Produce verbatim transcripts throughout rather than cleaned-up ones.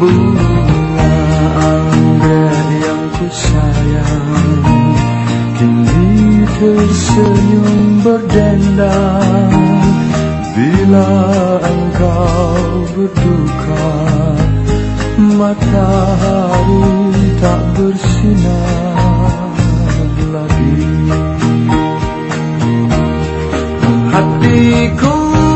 Bunga anggrek yang ku sayang kini tersenyum berdendang. Bila engkau berduka, matahari tak bersinar lagi. Hatiku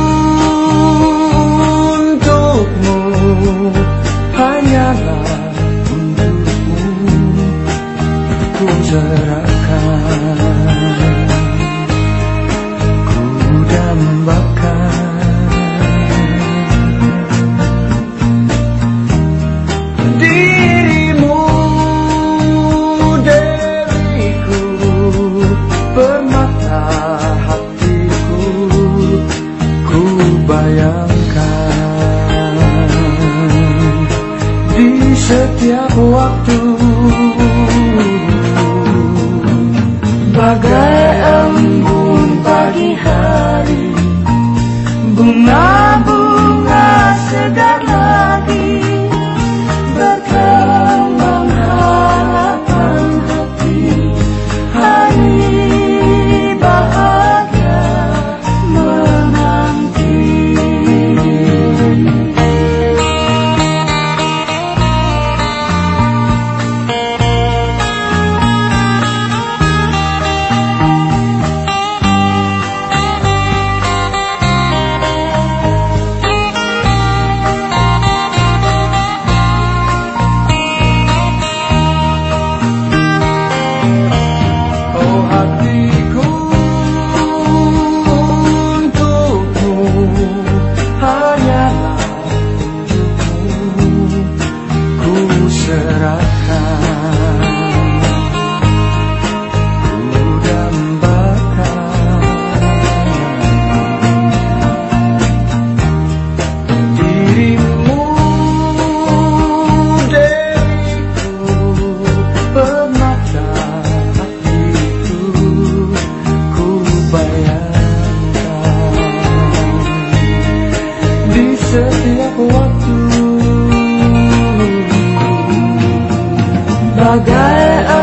untukmu, hanyalah untukmu ku serahkan, ku dambakan. Dirimu diriku, permata hatiku ku bayangkan di setiap waktu. Bagai embun pagi hari, bunga-bunga segar lagi, berkembang harapan hati, hari bahagia menanti. Setiap waktu bagai